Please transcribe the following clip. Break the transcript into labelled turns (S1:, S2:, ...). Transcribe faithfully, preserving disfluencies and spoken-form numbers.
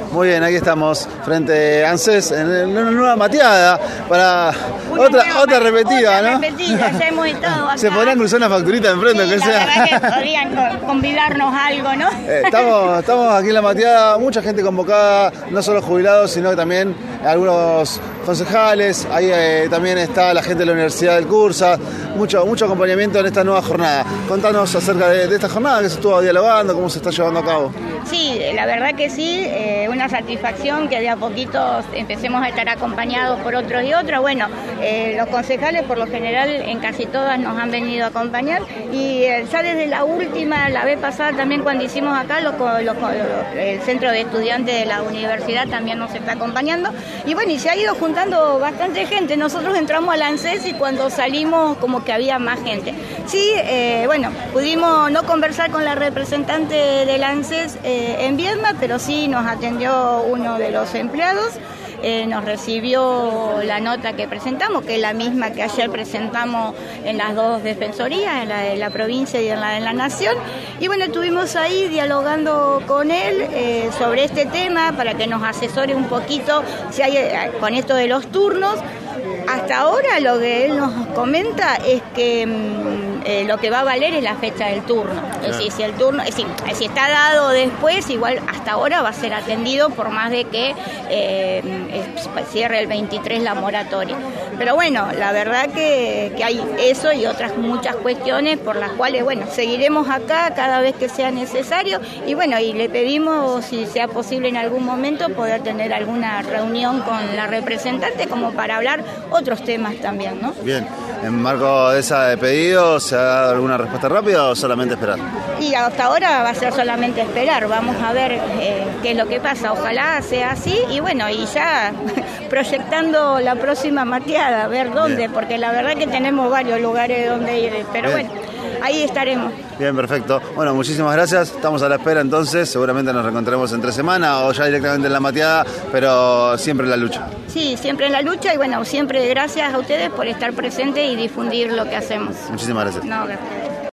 S1: Muy bien, aquí estamos frente a ANSES en una nueva mateada para
S2: una
S1: otra
S2: nueva,
S1: otra repetida,
S2: otra
S1: ¿no?
S2: repetida, ya hemos estado acá.
S1: Se podrían cruzar una facturita enfrente,
S2: sí,
S1: que
S2: la
S1: sea.
S2: verdad que podrían convidarnos algo, ¿no?
S1: Eh, estamos, estamos aquí en la mateada, mucha gente convocada, no solo jubilados, sino que también algunos concejales, ahí eh, también está la gente de la Universidad del Cursa, mucho, mucho acompañamiento en esta nueva jornada. Contanos acerca de, de esta jornada que se estuvo dialogando, cómo se está llevando a cabo.
S2: Sí, la verdad que sí, eh, una satisfacción que de a poquito empecemos a estar acompañados por otros y otros. Bueno, eh, los concejales por lo general en casi todas nos han venido a acompañar y eh, ya desde la última, la vez pasada también cuando hicimos acá, lo, lo, lo, el centro de estudiantes de la universidad también nos está acompañando y bueno, y se ha ido juntando bastante gente. Nosotros entramos al ANSES y cuando salimos como que había más gente. Sí, eh, bueno, pudimos no conversar con la representante del ANSES eh, en Viedma, pero sí nos atendió uno de los empleados. Eh, nos recibió la nota que presentamos, que es la misma que ayer presentamos en las dos defensorías, en la de la provincia y en la de la Nación. Y bueno, estuvimos ahí dialogando con él eh, sobre este tema para que nos asesore un poquito si hay, con esto de los turnos. Hasta ahora lo que él nos comenta es que mmm, eh, lo que va a valer es la fecha del turno. Es decir, si el turno, es decir, si está dado después, igual hasta ahora va a ser atendido por más de que eh, cierre el veintitrés la moratoria. Pero bueno, la verdad que, que hay eso y otras muchas cuestiones por las cuales, bueno, seguiremos acá cada vez que sea necesario y bueno, y le pedimos si sea posible en algún momento poder tener alguna reunión con la representante como para hablar otros temas también, ¿no?
S1: Bien, en marco de ese pedido, ¿se ha dado alguna respuesta rápida o solamente esperar?
S2: Y hasta ahora va a ser solamente esperar, vamos a ver eh, qué es lo que pasa, ojalá sea así y bueno, y ya proyectando la próxima mateada, a ver dónde, bien, porque la verdad que tenemos varios lugares donde ir, pero bien, bueno, ahí estaremos.
S1: Bien, perfecto. Bueno, muchísimas gracias, estamos a la espera entonces, seguramente nos reencontraremos entre semana o ya directamente en la mateada, pero siempre en la lucha.
S2: Sí, siempre en la lucha y bueno, siempre gracias a ustedes por estar presentes y difundir lo que hacemos.
S1: Muchísimas gracias.
S2: No, gracias.